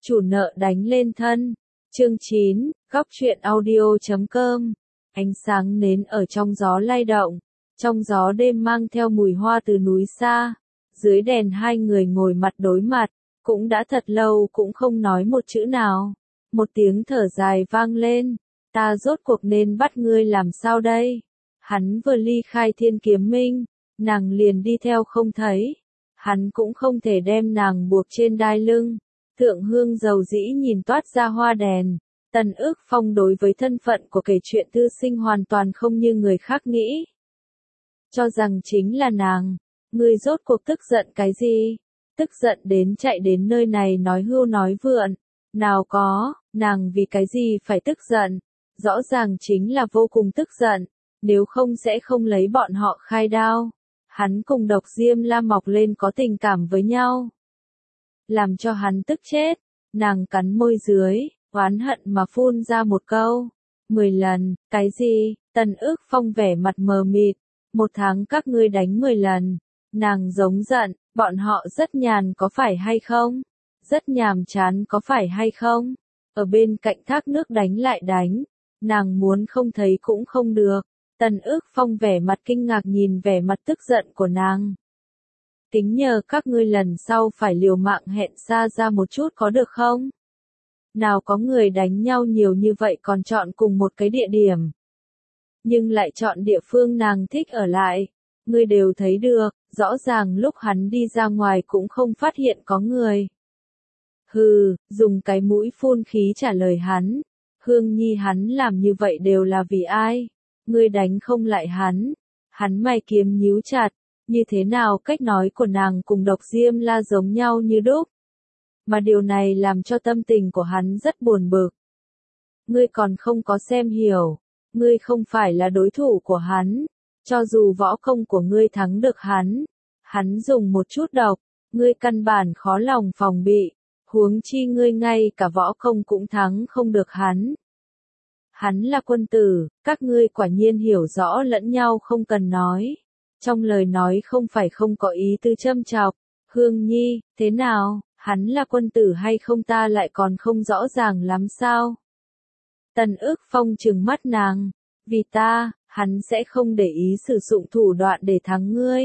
Chủ nợ đánh lên thân. Chương 9, góc truyện audio.com. Ánh sáng nến ở trong gió lay động. Trong gió đêm mang theo mùi hoa từ núi xa. Dưới đèn hai người ngồi mặt đối mặt. Cũng đã thật lâu cũng không nói một chữ nào. Một tiếng thở dài vang lên. Ta rốt cuộc nên bắt ngươi làm sao đây? Hắn vừa ly khai Thiên Kiếm Minh. Nàng liền đi theo không thấy. Hắn cũng không thể đem nàng buộc trên đai lưng. Thượng hương dầu dĩ nhìn toát ra hoa đèn. Tần Ước Phong đối với thân phận của kể chuyện thư sinh hoàn toàn không như người khác nghĩ. Cho rằng chính là nàng. Ngươi rốt cuộc tức giận cái gì? Tức giận đến chạy đến nơi này nói hưu nói vượn. Nào có, nàng vì cái gì phải tức giận? Rõ ràng chính là vô cùng tức giận. Nếu không sẽ không lấy bọn họ khai đao. Hắn cùng Độc Diêm La mọc lên có tình cảm với nhau. Làm cho hắn tức chết. Nàng cắn môi dưới, oán hận mà phun ra một câu. 10 lần, cái gì? Tần Ước Phong vẻ mặt mờ mịt. 1 tháng các ngươi đánh 10 lần. Nàng giống giận, bọn họ rất nhàn có phải hay không? Rất nhàm chán có phải hay không? Ở bên cạnh thác nước đánh lại đánh. Nàng muốn không thấy cũng không được. Tần Ước Phong vẻ mặt kinh ngạc nhìn vẻ mặt tức giận của nàng. Kính nhờ các ngươi lần sau phải liều mạng hẹn xa ra một chút có được không? Nào có người đánh nhau nhiều như vậy còn chọn cùng một cái địa điểm. Nhưng lại chọn địa phương nàng thích ở lại. Ngươi đều thấy được, rõ ràng lúc hắn đi ra ngoài cũng không phát hiện có người. Hừ, dùng cái mũi phun khí trả lời hắn. Hương Nhi hắn làm như vậy đều là vì ai? Ngươi đánh không lại hắn. Hắn mày kiếm nhíu chặt. Như thế nào cách nói của nàng cùng Độc Diêm La giống nhau như đúc. Mà điều này làm cho tâm tình của hắn rất buồn bực. Ngươi còn không có xem hiểu. Ngươi không phải là đối thủ của hắn. Cho dù võ công của ngươi thắng được hắn. Hắn dùng một chút độc. Ngươi căn bản khó lòng phòng bị. Huống chi ngươi ngay cả võ công cũng thắng không được hắn. Hắn là quân tử, các ngươi quả nhiên hiểu rõ lẫn nhau không cần nói. Trong lời nói không phải không có ý tư châm chọc. Hương Nhi, thế nào, hắn là quân tử hay không ta lại còn không rõ ràng lắm sao? Tần Ước Phong trừng mắt nàng. Vì ta, hắn sẽ không để ý sử dụng thủ đoạn để thắng ngươi.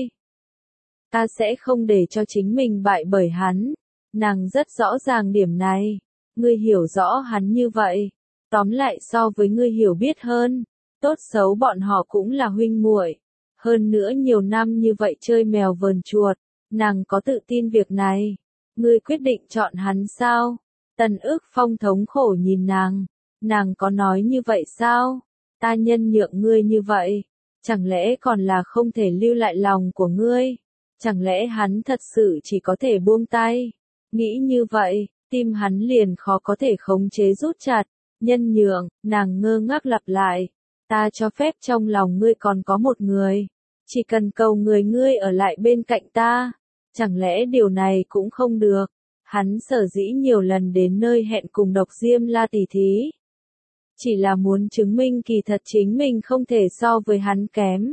Ta sẽ không để cho chính mình bại bởi hắn. Nàng rất rõ ràng điểm này. Ngươi hiểu rõ hắn như vậy. Tóm lại so với ngươi hiểu biết hơn. Tốt xấu bọn họ cũng là huynh muội. Hơn nữa nhiều năm như vậy chơi mèo vờn chuột. Nàng có tự tin việc này. Ngươi quyết định chọn hắn sao? Tần Ước Phong thống khổ nhìn nàng. Nàng có nói như vậy sao? Ta nhân nhượng ngươi như vậy. Chẳng lẽ còn là không thể lưu lại lòng của ngươi? Chẳng lẽ hắn thật sự chỉ có thể buông tay? Nghĩ như vậy, tim hắn liền khó có thể khống chế rút chặt. Nhân nhượng, nàng ngơ ngác lặp lại. Ta cho phép trong lòng ngươi còn có một người. Chỉ cần cầu người ngươi ở lại bên cạnh ta. Chẳng lẽ điều này cũng không được. Hắn sở dĩ nhiều lần đến nơi hẹn cùng Độc Diêm La tỉ thí. Chỉ là muốn chứng minh kỳ thật chính mình không thể so với hắn kém.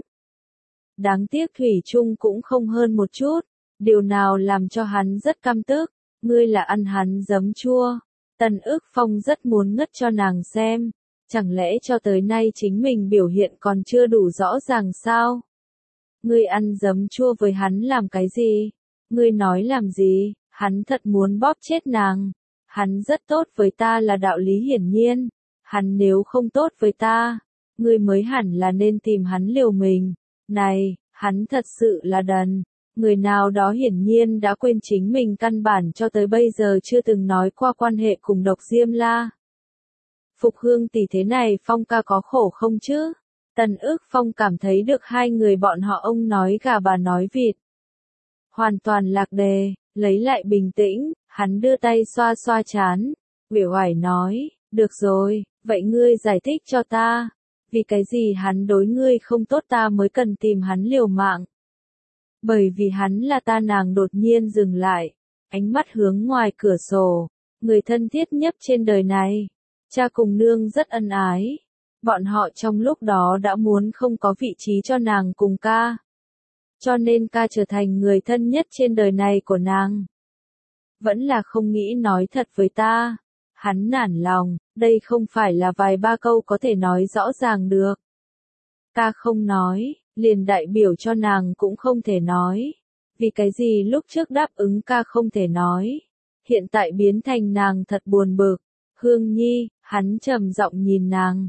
Đáng tiếc thủy chung cũng không hơn một chút. Điều nào làm cho hắn rất căm tức. Ngươi là ăn hắn giấm chua. Tần Ước Phong rất muốn ngất cho nàng xem. Chẳng lẽ cho tới nay chính mình biểu hiện còn chưa đủ rõ ràng sao? Ngươi ăn giấm chua với hắn làm cái gì? Ngươi nói làm gì? Hắn thật muốn bóp chết nàng. Hắn rất tốt với ta là đạo lý hiển nhiên. Hắn nếu không tốt với ta, ngươi mới hẳn là nên tìm hắn liều mình. Này, hắn thật sự là đần. Người nào đó hiển nhiên đã quên chính mình căn bản cho tới bây giờ chưa từng nói qua quan hệ cùng Độc Diêm La. Phục Hương tỷ thế này Phong ca có khổ không chứ? Tần Ước Phong cảm thấy được hai người bọn họ ông nói gà bà nói vịt. Hoàn toàn lạc đề, lấy lại bình tĩnh, hắn đưa tay xoa xoa trán. Uể oải nói, được rồi, vậy ngươi giải thích cho ta. Vì cái gì hắn đối ngươi không tốt ta mới cần tìm hắn liều mạng. Bởi vì hắn là ta. Nàng đột nhiên dừng lại. Ánh mắt hướng ngoài cửa sổ. Người thân thiết nhất trên đời này. Cha cùng nương rất ân ái. Bọn họ trong lúc đó đã muốn không có vị trí cho nàng cùng ca. Cho nên ca trở thành người thân nhất trên đời này của nàng. vẫn là không nghĩ nói thật với ta. Hắn nản lòng, đây không phải là vài ba câu có thể nói rõ ràng được. Ta không nói, liền đại biểu cho nàng cũng không thể nói. Vì cái gì lúc trước đáp ứng ca không thể nói, hiện tại biến thành nàng thật buồn bực. Hương Nhi, hắn trầm giọng nhìn nàng.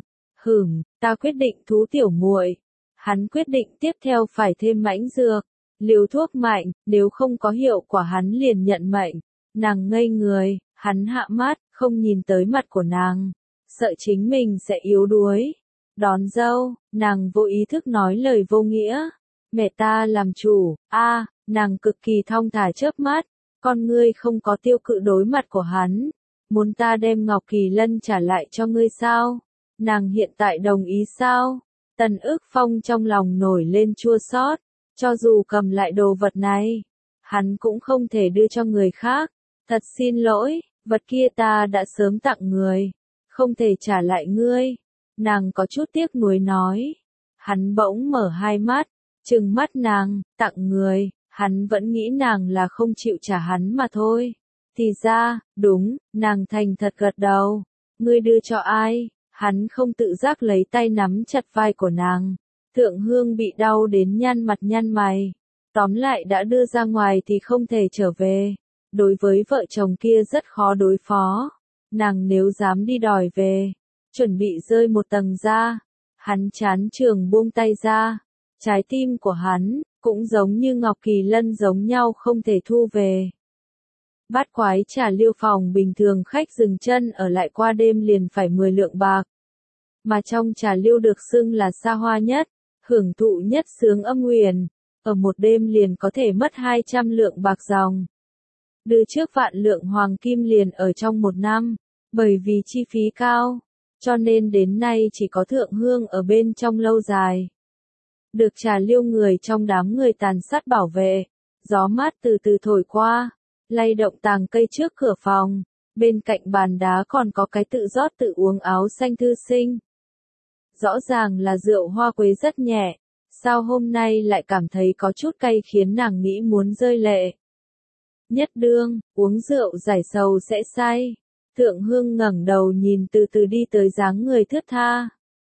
Ta quyết định thú tiểu muội. Hắn quyết định tiếp theo phải thêm mãnh dược, liều thuốc mạnh, nếu không có hiệu quả hắn liền nhận mệnh. Nàng ngây người, hắn hạ mắt, không nhìn tới mặt của nàng, sợ chính mình sẽ yếu đuối. Đón dâu, nàng vô ý thức nói lời vô nghĩa. Mẹ ta làm chủ, nàng cực kỳ thong thả chớp mắt, con ngươi không có tiêu cự đối mặt của hắn. Muốn ta đem Ngọc Kỳ Lân trả lại cho ngươi sao? Nàng hiện tại đồng ý sao? Tần Ước Phong trong lòng nổi lên chua xót, cho dù cầm lại đồ vật này, hắn cũng không thể đưa cho người khác. Thật xin lỗi, vật kia ta đã sớm tặng người, không thể trả lại ngươi. Nàng có chút tiếc nuối nói. Hắn bỗng mở hai mắt, trừng mắt nàng, tặng người, hắn vẫn nghĩ nàng là không chịu trả hắn mà thôi. Thì ra, đúng, nàng thành thật gật đầu. Ngươi đưa cho ai? Hắn không tự giác lấy tay nắm chặt vai của nàng. Thượng Hương bị đau đến nhăn mặt nhăn mày. Tóm lại đã đưa ra ngoài thì không thể trở về. Đối với vợ chồng kia rất khó đối phó. Nàng nếu dám đi đòi về, chuẩn bị rơi một tầng ra. Hắn chán trường buông tay ra. Trái tim của hắn, cũng giống như Ngọc Kỳ Lân giống nhau không thể thu về. Bát Quái Trà Liêu phòng bình thường khách dừng chân ở lại qua đêm liền phải 10 lượng bạc. Mà trong Trà Liêu được xưng là xa hoa nhất, hưởng thụ nhất sướng âm huyền, ở một đêm liền có thể mất 200 lượng bạc dòng. Đưa trước vạn lượng hoàng kim liền ở trong một năm, bởi vì chi phí cao, cho nên đến nay chỉ có Thượng Hương ở bên trong lâu dài. Được Trà Liêu người trong đám người tàn sát bảo vệ, gió mát từ từ thổi qua, lay động tàng cây trước cửa phòng, bên cạnh bàn đá còn có cái tự rót tự uống áo xanh thư sinh. Rõ ràng là rượu hoa quế rất nhẹ, sao hôm nay lại cảm thấy có chút cay khiến nàng nghĩ muốn rơi lệ. Nhất đương, uống rượu giải sầu sẽ say. Thượng Hương ngẩng đầu nhìn từ từ đi tới dáng người thướt tha.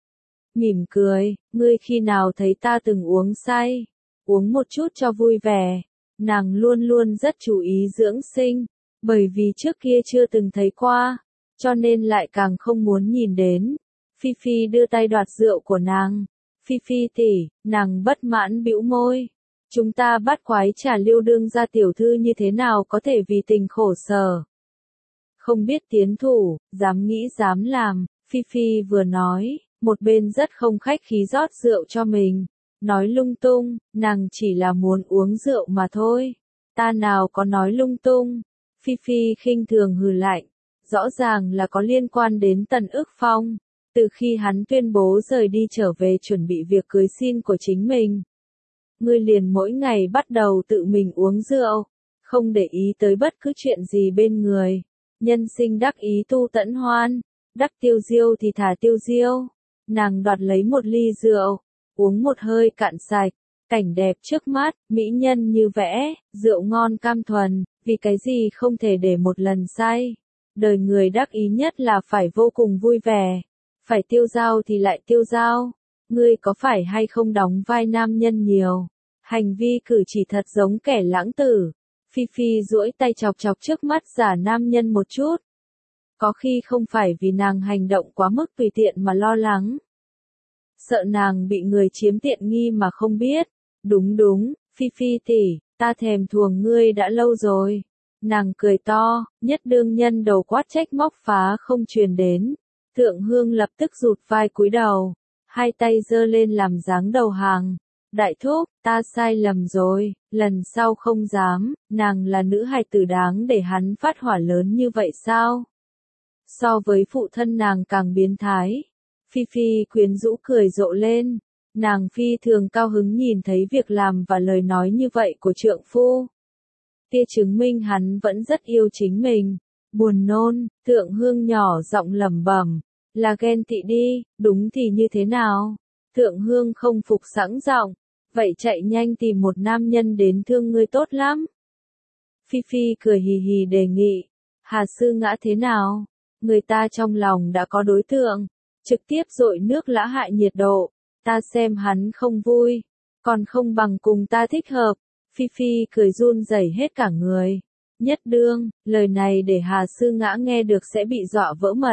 Mỉm cười, ngươi khi nào thấy ta từng uống say? Uống một chút cho vui vẻ. Nàng luôn luôn rất chú ý dưỡng sinh, bởi vì trước kia chưa từng thấy qua, cho nên lại càng không muốn nhìn đến. Phi Phi đưa tay đoạt rượu của nàng. Phi Phi tỷ, nàng bất mãn bĩu môi. Chúng ta Bát Quái Trà Liêu đương ra tiểu thư như thế nào có thể vì tình khổ sở. Không biết tiến thủ, dám nghĩ dám làm, Phi Phi vừa nói, một bên rất không khách khí rót rượu cho mình. Nói lung tung, nàng chỉ là muốn uống rượu mà thôi. Ta nào có nói lung tung. Phi Phi khinh thường hừ lạnh. Rõ ràng là có liên quan đến Tần Ước Phong. Từ khi hắn tuyên bố rời đi trở về chuẩn bị việc cưới xin của chính mình. Ngươi liền mỗi ngày bắt đầu tự mình uống rượu. Không để ý tới bất cứ chuyện gì bên người. Nhân sinh đắc ý tu tẫn hoan. Đắc tiêu diêu thì thả tiêu diêu. Nàng đoạt lấy một ly rượu. Uống một hơi cạn sạch, cảnh đẹp trước mắt, mỹ nhân như vẽ, rượu ngon cam thuần, vì cái gì không thể để một lần say. Đời người đắc ý nhất là phải vô cùng vui vẻ, phải tiêu dao thì lại tiêu dao. Ngươi có phải hay không đóng vai nam nhân nhiều? Hành vi cử chỉ thật giống kẻ lãng tử. Phi Phi duỗi tay chọc chọc trước mắt giả nam nhân một chút. Có khi không phải vì nàng hành động quá mức tùy tiện mà lo lắng. Sợ nàng bị người chiếm tiện nghi mà không biết. Đúng, Phi Phi tỷ, ta thèm thuồng ngươi đã lâu rồi. Nàng cười to, nhất đương nhân đầu quát trách móc phá không truyền đến. Thượng Hương lập tức rụt vai cúi đầu, hai tay giơ lên làm dáng đầu hàng. Đại thúc, ta sai lầm rồi, lần sau không dám, nàng là nữ hài tử đáng để hắn phát hỏa lớn như vậy sao? So với phụ thân nàng càng biến thái. Phi Phi quyến rũ cười rộ lên, nàng phi thường cao hứng nhìn thấy việc làm và lời nói như vậy của trượng phu. Tia chứng minh hắn vẫn rất yêu chính mình. Buồn nôn, Thượng Hương nhỏ giọng lẩm bẩm, là ghen tị đi, đúng thì như thế nào? Thượng Hương không phục sẵn giọng, vậy chạy nhanh tìm một nam nhân đến thương ngươi tốt lắm. Phi Phi cười hì hì đề nghị. Hà Sư Ngã thế nào? Người ta trong lòng đã có đối tượng, trực tiếp dội nước lã hạ nhiệt độ, ta xem hắn không vui, còn không bằng cùng ta thích hợp. Phi Phi cười run rẩy hết cả người. Nhất đương, lời này để Hà Sư Ngã nghe được sẽ bị dọa vỡ mật.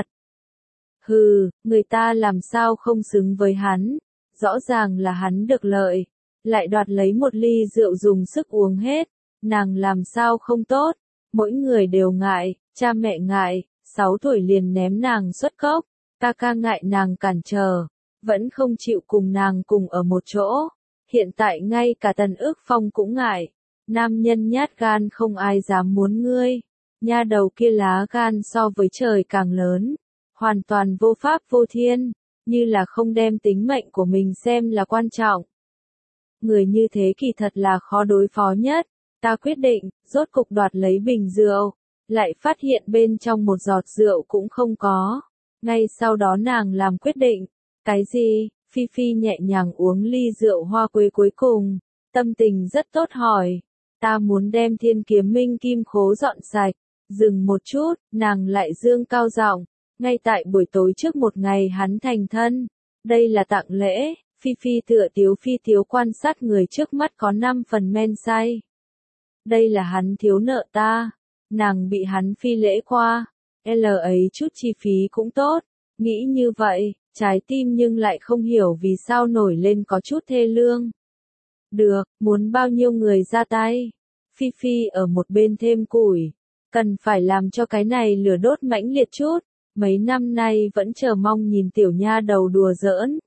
Hừ, người ta làm sao không xứng với hắn, rõ ràng là hắn được lợi, lại đoạt lấy một ly rượu dùng sức uống hết, nàng làm sao không tốt, mỗi người đều ngại, cha mẹ ngại, 6 tuổi liền ném nàng xuất cốc, ca ca ngại nàng cản trở, vẫn không chịu cùng nàng cùng ở một chỗ, hiện tại ngay cả Tần Ước Phong cũng ngại, nam nhân nhát gan không ai dám muốn ngươi, nha đầu kia lá gan so với trời càng lớn, hoàn toàn vô pháp vô thiên, như là không đem tính mệnh của mình xem là quan trọng. Người như thế kỳ thật là khó đối phó nhất, ta quyết định, rốt cục đoạt lấy bình rượu, lại phát hiện bên trong một giọt rượu cũng không có. Ngay sau đó nàng làm quyết định, cái gì? Phi Phi nhẹ nhàng uống ly rượu hoa quế cuối cùng, tâm tình rất tốt hỏi, ta muốn đem Thiên Kiếm Minh kim khố dọn sạch. Dừng một chút, nàng lại dương cao giọng, ngay tại buổi tối trước một ngày hắn thành thân, đây là tặng lễ. Phi Phi tựa phi tiếu quan sát người trước mắt có 5 phần men say. Đây là hắn thiếu nợ ta, nàng bị hắn phi lễ qua, ấy chút chi phí cũng tốt, nghĩ như vậy, trái tim nhưng lại không hiểu vì sao nổi lên có chút thê lương. Được, muốn bao nhiêu người ra tay? Phi Phi ở một bên thêm củi, cần phải làm cho cái này lửa đốt mãnh liệt chút, mấy năm nay vẫn chờ mong nhìn tiểu nha đầu đùa giỡn.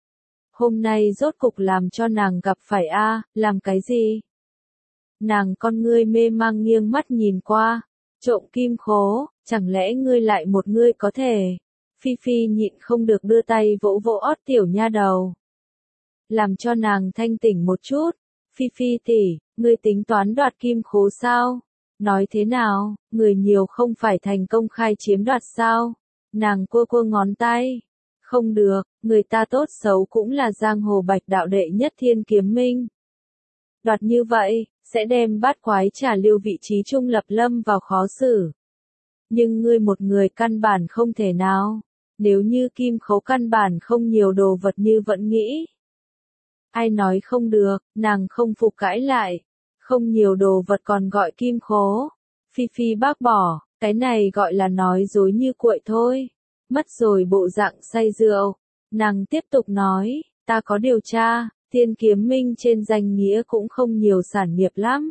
Hôm nay rốt cục làm cho nàng gặp phải làm cái gì? Nàng con ngươi mê mang nghiêng mắt nhìn qua, trộm kim khố, chẳng lẽ ngươi lại một ngươi có thể? Phi Phi nhịn không được đưa tay vỗ vỗ ót tiểu nha đầu. Làm cho nàng thanh tỉnh một chút, Phi Phi tỷ, ngươi tính toán đoạt kim khố sao? Nói thế nào, người nhiều không phải thành công khai chiếm đoạt sao? Nàng cua cua ngón tay. Không được, người ta tốt xấu cũng là giang hồ bạch đạo đệ nhất Thiên Kiếm Minh. Đoạt như vậy, sẽ đem bát quái trà lưu vị trí trung lập lâm vào khó xử. Nhưng ngươi một người căn bản không thể nào, nếu như kim khấu căn bản không nhiều đồ vật như vẫn nghĩ. Ai nói không được, nàng không phục cãi lại, không nhiều đồ vật còn gọi kim khố. Phi Phi bác bỏ, cái này gọi là nói dối như cuội thôi. Mất rồi bộ dạng say rượu, nàng tiếp tục nói, ta có điều tra, Thiên Kiếm Minh trên danh nghĩa cũng không nhiều sản nghiệp lắm.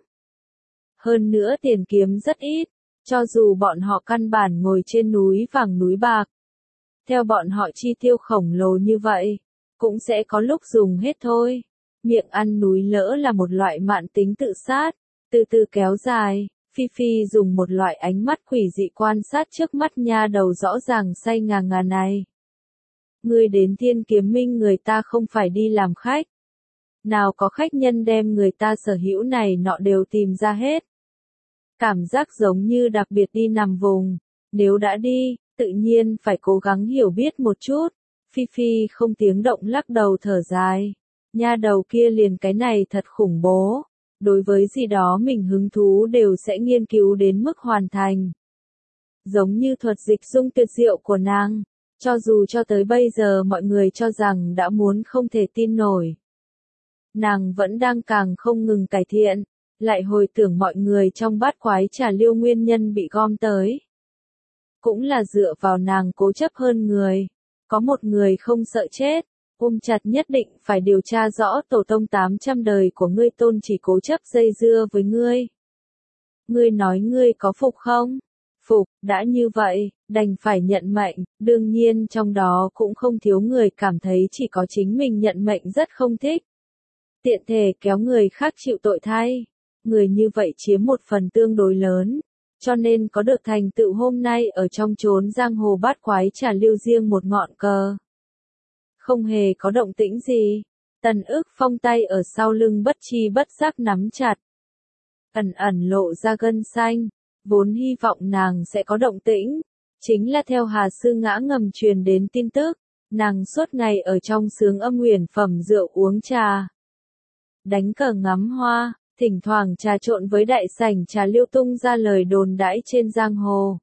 Hơn nữa tiền kiếm rất ít, cho dù bọn họ căn bản ngồi trên núi vàng núi bạc. Theo bọn họ chi tiêu khổng lồ như vậy, cũng sẽ có lúc dùng hết thôi. Miệng ăn núi lỡ là một loại mạn tính tự sát, từ từ kéo dài. Phi Phi dùng một loại ánh mắt quỷ dị quan sát trước mắt nha đầu rõ ràng say ngà ngà này. Ngươi đến Thiên Kiếm Minh người ta không phải đi làm khách. Nào có khách nhân đem người ta sở hữu này nọ đều tìm ra hết. Cảm giác giống như đặc biệt đi nằm vùng. Nếu đã đi, tự nhiên phải cố gắng hiểu biết một chút. Phi Phi không tiếng động lắc đầu thở dài. Nha đầu kia liền cái này thật khủng bố. Đối với gì đó mình hứng thú đều sẽ nghiên cứu đến mức hoàn thành. Giống như thuật dịch dung tuyệt diệu của nàng, cho dù cho tới bây giờ mọi người cho rằng đã muốn không thể tin nổi. Nàng vẫn đang càng không ngừng cải thiện, lại hồi tưởng mọi người trong bát quái trà liêu nguyên nhân bị gom tới. Cũng là dựa vào nàng cố chấp hơn người, có một người không sợ chết. Chặt nhất định phải điều tra rõ tổ tông 800 đời của ngươi tôn chỉ cố chấp dây dưa với ngươi. Ngươi nói ngươi có phục không? Phục, đã như vậy, đành phải nhận mệnh, đương nhiên trong đó cũng không thiếu người cảm thấy chỉ có chính mình nhận mệnh rất không thích. Tiện thể kéo người khác chịu tội thay. Người như vậy chiếm một phần tương đối lớn, cho nên có được thành tựu hôm nay ở trong chốn giang hồ bát quái trà lưu riêng một ngọn cờ. Không hề có động tĩnh gì. Tần Ước Phong tay ở sau lưng bất chi bất giác nắm chặt. Ẩn ẩn lộ ra gân xanh, vốn hy vọng nàng sẽ có động tĩnh. Chính là theo Hà Sư Ngã ngầm truyền đến tin tức, nàng suốt ngày ở trong xướng âm huyền phẩm rượu uống trà. Đánh cờ ngắm hoa, thỉnh thoảng trà trộn với đại sảnh trà liêu tung ra lời đồn đãi trên giang hồ.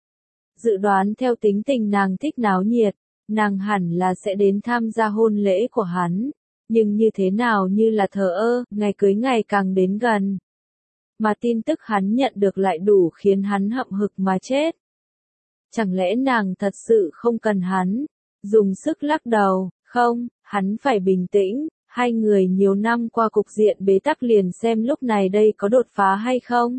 Dự đoán theo tính tình nàng thích náo nhiệt, nàng hẳn là sẽ đến tham gia hôn lễ của hắn, nhưng như thế nào như là thờ ơ, ngày cưới ngày càng đến gần. Mà tin tức hắn nhận được lại đủ khiến hắn hậm hực mà chết. Chẳng lẽ nàng thật sự không cần hắn? Dùng sức lắc đầu, không, hắn phải bình tĩnh, hai người nhiều năm qua cục diện bế tắc liền xem lúc này đây có đột phá hay không.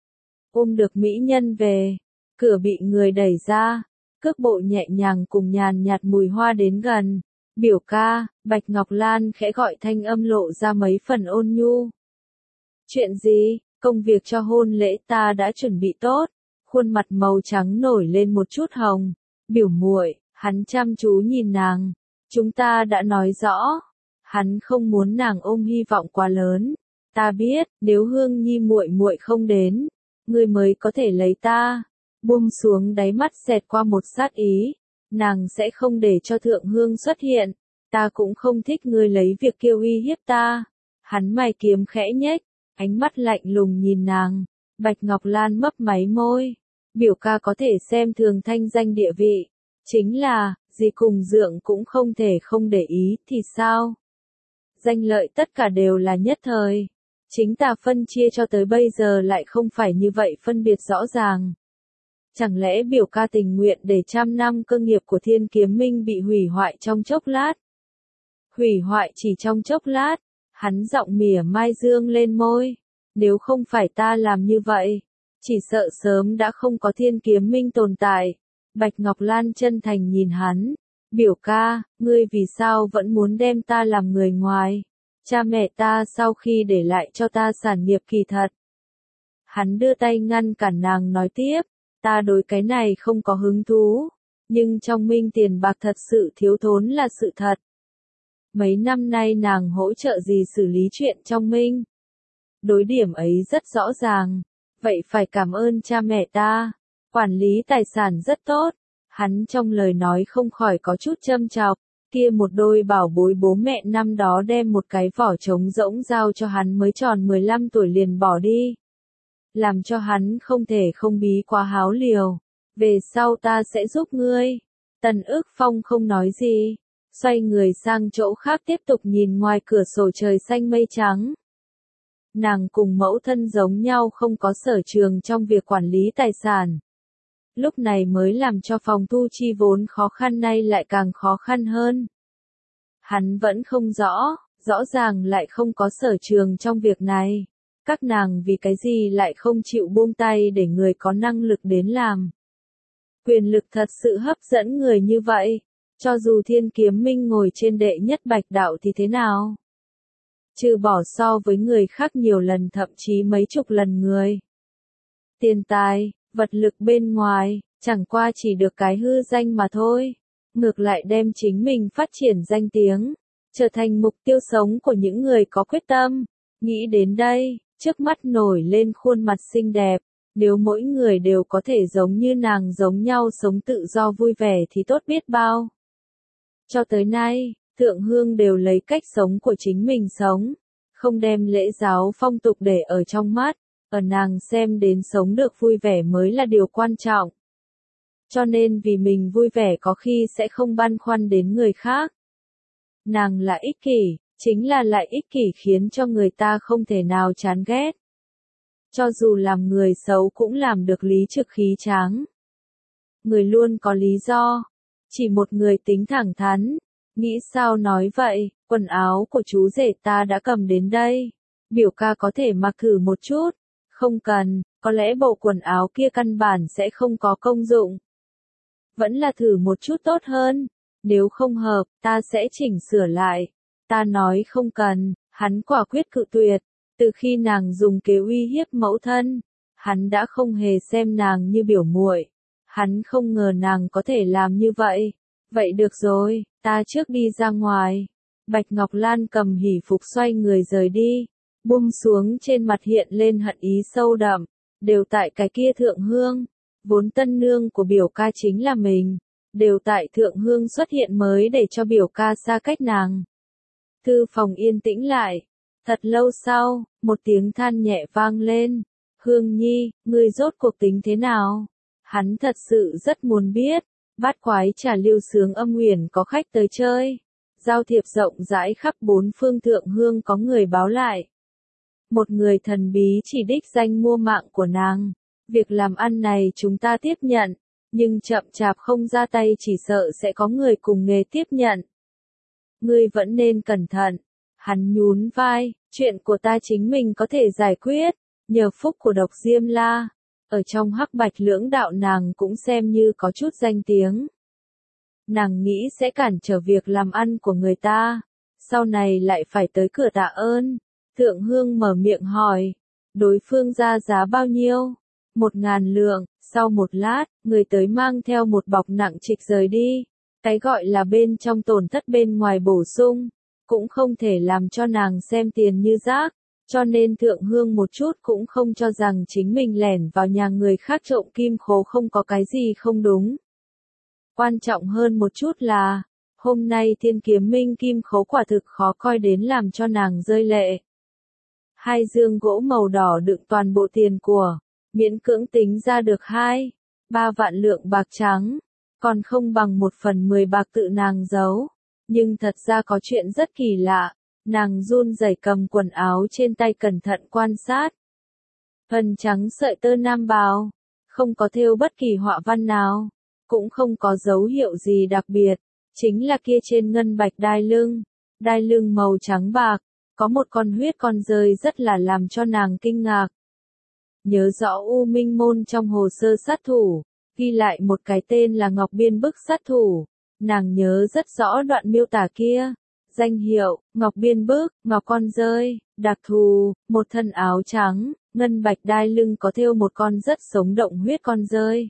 Ôm được mỹ nhân về, cửa bị người đẩy ra, cước bộ nhẹ nhàng cùng nhàn nhạt mùi hoa đến gần. Biểu ca, Bạch Ngọc Lan khẽ gọi thanh âm lộ ra mấy phần ôn nhu. Chuyện gì? Công việc cho hôn lễ ta đã chuẩn bị tốt. Khuôn mặt màu trắng nổi lên một chút hồng. Biểu muội, hắn chăm chú nhìn nàng. Chúng ta đã nói rõ. Hắn không muốn nàng ôm hy vọng quá lớn. Ta biết, nếu Hương Nhi muội muội không đến, ngươi mới có thể lấy ta. Buông xuống đáy mắt xẹt qua một sát ý. Nàng sẽ không để cho Thượng Hương xuất hiện. Ta cũng không thích ngươi lấy việc kêu uy hiếp ta. Hắn mày kiếm khẽ nhếch, ánh mắt lạnh lùng nhìn nàng. Bạch Ngọc Lan mấp máy môi. Biểu ca có thể xem thường thanh danh địa vị. Chính là, gì cùng dượng cũng không thể không để ý thì sao? Danh lợi tất cả đều là nhất thời. Chính ta phân chia cho tới bây giờ lại không phải như vậy phân biệt rõ ràng. Chẳng lẽ biểu ca tình nguyện để trăm năm cơ nghiệp của Thiên Kiếm Minh bị hủy hoại trong chốc lát? Hủy hoại chỉ trong chốc lát, hắn giọng mỉa mai dương lên môi. Nếu không phải ta làm như vậy, chỉ sợ sớm đã không có Thiên Kiếm Minh tồn tại. Bạch Ngọc Lan chân thành nhìn hắn. Biểu ca, ngươi vì sao vẫn muốn đem ta làm người ngoài? Cha mẹ ta sau khi để lại cho ta sản nghiệp kỳ thật. Hắn đưa tay ngăn cản nàng nói tiếp. Ta đối cái này không có hứng thú, nhưng trong Minh tiền bạc thật sự thiếu thốn là sự thật. Mấy năm nay nàng hỗ trợ gì xử lý chuyện trong Minh. Đối điểm ấy rất rõ ràng, vậy phải cảm ơn cha mẹ ta, quản lý tài sản rất tốt. Hắn trong lời nói không khỏi có chút châm chọc, kia một đôi bảo bối bố mẹ năm đó đem một cái vỏ trống rỗng giao cho hắn mới tròn 15 tuổi liền bỏ đi. Làm cho hắn không thể không bí quá háo liều. Về sau ta sẽ giúp ngươi. Tần Ước Phong không nói gì. Xoay người sang chỗ khác tiếp tục nhìn ngoài cửa sổ trời xanh mây trắng. Nàng cùng mẫu thân giống nhau không có sở trường trong việc quản lý tài sản. Lúc này mới làm cho phòng thu chi vốn khó khăn nay lại càng khó khăn hơn. Hắn vẫn không rõ ràng lại không có sở trường trong việc này. Các nàng vì cái gì lại không chịu buông tay để người có năng lực đến làm. Quyền lực thật sự hấp dẫn người như vậy, cho dù Thiên Kiếm Minh ngồi trên đệ nhất bạch đạo thì thế nào? Trừ bỏ so với người khác nhiều lần thậm chí mấy chục lần người. Tiền tài, vật lực bên ngoài, chẳng qua chỉ được cái hư danh mà thôi. Ngược lại đem chính mình phát triển danh tiếng, trở thành mục tiêu sống của những người có quyết tâm. Nghĩ đến đây, trước mắt nổi lên khuôn mặt xinh đẹp, nếu mỗi người đều có thể giống như nàng giống nhau sống tự do vui vẻ thì tốt biết bao. Cho tới nay, Thượng Hương đều lấy cách sống của chính mình sống, không đem lễ giáo phong tục để ở trong mắt, ở nàng xem đến sống được vui vẻ mới là điều quan trọng. Cho nên vì mình vui vẻ có khi sẽ không băn khoăn đến người khác. Nàng là ích kỷ, chính là lại ích kỷ khiến cho người ta không thể nào chán ghét. Cho dù làm người xấu cũng làm được lý trực khí tráng. Người luôn có lý do. Chỉ một người tính thẳng thắn. Nghĩ sao nói vậy, quần áo của chú rể ta đã cầm đến đây. Biểu ca có thể mặc thử một chút. Không cần, có lẽ bộ quần áo kia căn bản sẽ không có công dụng. Vẫn là thử một chút tốt hơn. Nếu không hợp, ta sẽ chỉnh sửa lại. Ta nói không cần, hắn quả quyết cự tuyệt. Từ khi nàng dùng kế uy hiếp mẫu thân, hắn đã không hề xem nàng như biểu muội. Hắn không ngờ nàng có thể làm như vậy. Vậy được rồi, ta trước đi ra ngoài. Bạch Ngọc Lan cầm hỷ phục xoay người rời đi. Buông xuống trên mặt hiện lên hận ý sâu đậm. Đều tại cái kia Thượng Hương. Vốn tân nương của biểu ca chính là mình. Đều tại Thượng Hương xuất hiện mới để cho biểu ca xa cách nàng. Thư phòng yên tĩnh lại. Thật lâu sau, một tiếng than nhẹ vang lên. Hương Nhi, ngươi rốt cuộc tính thế nào? Hắn thật sự rất muốn biết. Bát quái trà lưu sướng âm huyền có khách tới chơi. Giao thiệp rộng rãi khắp bốn phương thượng hương có người báo lại. Một người thần bí chỉ đích danh mua mạng của nàng. Việc làm ăn này chúng ta tiếp nhận, nhưng chậm chạp không ra tay chỉ sợ sẽ có người cùng nghề tiếp nhận. Ngươi vẫn nên cẩn thận. Hắn nhún vai, chuyện của ta chính mình có thể giải quyết, nhờ phúc của Độc Diêm La. Ở trong hắc bạch lưỡng đạo nàng cũng xem như có chút danh tiếng. Nàng nghĩ sẽ cản trở việc làm ăn của người ta, sau này lại phải tới cửa tạ ơn. Thượng Hương mở miệng hỏi, đối phương ra giá bao nhiêu? 1.000 lượng, sau một lát, người tới mang theo một bọc nặng trịch rời đi. Cái gọi là bên trong tổn thất bên ngoài bổ sung, cũng không thể làm cho nàng xem tiền như rác, cho nên Thượng Hương một chút cũng không cho rằng chính mình lẻn vào nhà người khác trộm kim khố không có cái gì không đúng. Quan trọng hơn một chút là, hôm nay Thiên Kiếm Minh kim khố quả thực khó coi đến làm cho nàng rơi lệ. 2 dương gỗ màu đỏ đựng toàn bộ tiền của, miễn cưỡng tính ra được 2-3 vạn lượng bạc trắng, còn không bằng 1/10 bạc tự nàng giấu. Nhưng thật ra có chuyện rất kỳ lạ, nàng run rẩy cầm quần áo trên tay cẩn thận quan sát. Phần trắng sợi tơ nam bào, không có thêu bất kỳ họa văn nào, cũng không có dấu hiệu gì đặc biệt, chính là kia trên ngân bạch đai lưng màu trắng bạc, có một con huyết con rơi rất là làm cho nàng kinh ngạc. Nhớ rõ U Minh Môn trong hồ sơ sát thủ, ghi lại một cái tên là Ngọc Biên Bức sát thủ, nàng nhớ rất rõ đoạn miêu tả kia. Danh hiệu, Ngọc Biên Bức, Ngọc con rơi, đặc thù, một thân áo trắng, ngân bạch đai lưng có thêu một con rất sống động huyết con rơi.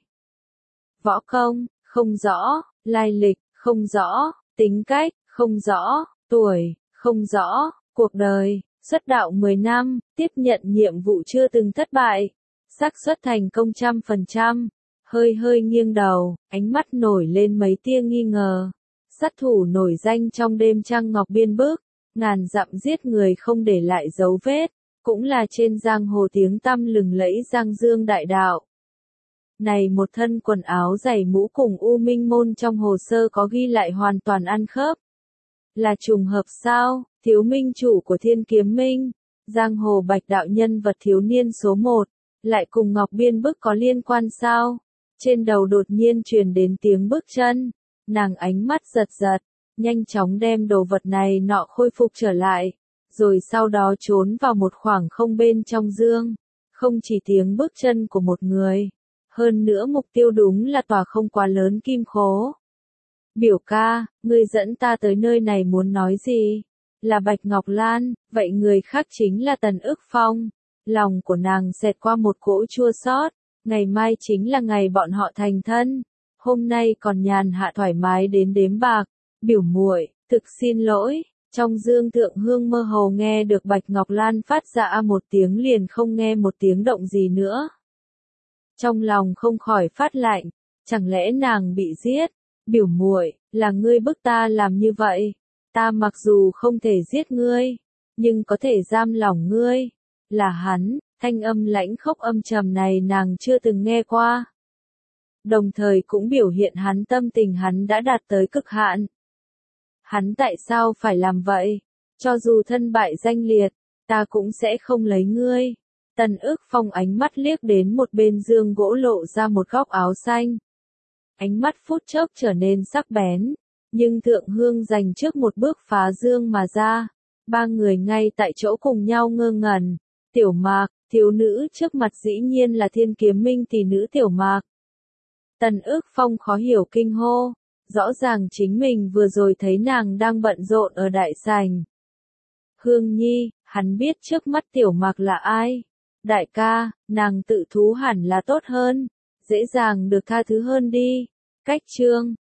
Võ công, không rõ, lai lịch, không rõ, tính cách, không rõ, tuổi, không rõ, cuộc đời, xuất đạo 10 năm, tiếp nhận nhiệm vụ chưa từng thất bại, xác suất thành công 100%, hơi nghiêng đầu, ánh mắt nổi lên mấy tia nghi ngờ. Sát thủ nổi danh trong đêm trăng Ngọc Biên Bức, ngàn dặm giết người không để lại dấu vết, cũng là trên giang hồ tiếng tăm lừng lẫy Giang Dương đại đạo. Này một thân quần áo dày mũ cùng U Minh Môn trong hồ sơ có ghi lại hoàn toàn ăn khớp. Là trùng hợp sao? Thiếu minh chủ của Thiên Kiếm Minh, giang hồ bạch đạo nhân vật thiếu niên số 1, lại cùng Ngọc Biên Bức có liên quan sao? Trên đầu đột nhiên truyền đến tiếng bước chân, nàng ánh mắt giật giật, nhanh chóng đem đồ vật này nọ khôi phục trở lại, rồi sau đó trốn vào một khoảng không bên trong dương. Không chỉ tiếng bước chân của một người, hơn nữa mục tiêu đúng là tòa không quá lớn kim khố. Biểu ca, ngươi dẫn ta tới nơi này muốn nói gì? Là Bạch Ngọc Lan, vậy người khác chính là Tần Ức Phong. Lòng của nàng xẹt qua một cỗ chua xót, ngày mai chính là ngày bọn họ thành thân. Hôm nay còn nhàn hạ thoải mái đến đếm bạc. Biểu muội, thực xin lỗi. Trong dương Thượng Hương mơ hồ nghe được Bạch Ngọc Lan phát ra một tiếng liền không nghe một tiếng động gì nữa. Trong lòng không khỏi phát lạnh, chẳng lẽ nàng bị giết? Biểu muội, là ngươi bức ta làm như vậy. Ta mặc dù không thể giết ngươi, nhưng có thể giam lòng ngươi. Là hắn, thanh âm lãnh khốc âm trầm này nàng chưa từng nghe qua. Đồng thời cũng biểu hiện hắn tâm tình hắn đã đạt tới cực hạn. Hắn tại sao phải làm vậy? Cho dù thân bại danh liệt, ta cũng sẽ không lấy ngươi. Tần Ức Phong ánh mắt liếc đến một bên dương gỗ lộ ra một góc áo xanh. Ánh mắt phút chốc trở nên sắc bén, nhưng Thượng Hương giành trước một bước phá dương mà ra. 3 người ngay tại chỗ cùng nhau ngơ ngẩn. Tiểu Mạc, thiếu nữ trước mặt dĩ nhiên là Thiên Kiếm Minh tỷ nữ Tiểu Mạc. Tần Ức Phong khó hiểu kinh hô, rõ ràng chính mình vừa rồi thấy nàng đang bận rộn ở đại sảnh. Hương Nhi, hắn biết trước mắt Tiểu Mạc là ai. Đại ca, nàng tự thú hẳn là tốt hơn, dễ dàng được tha thứ hơn đi. Cách chương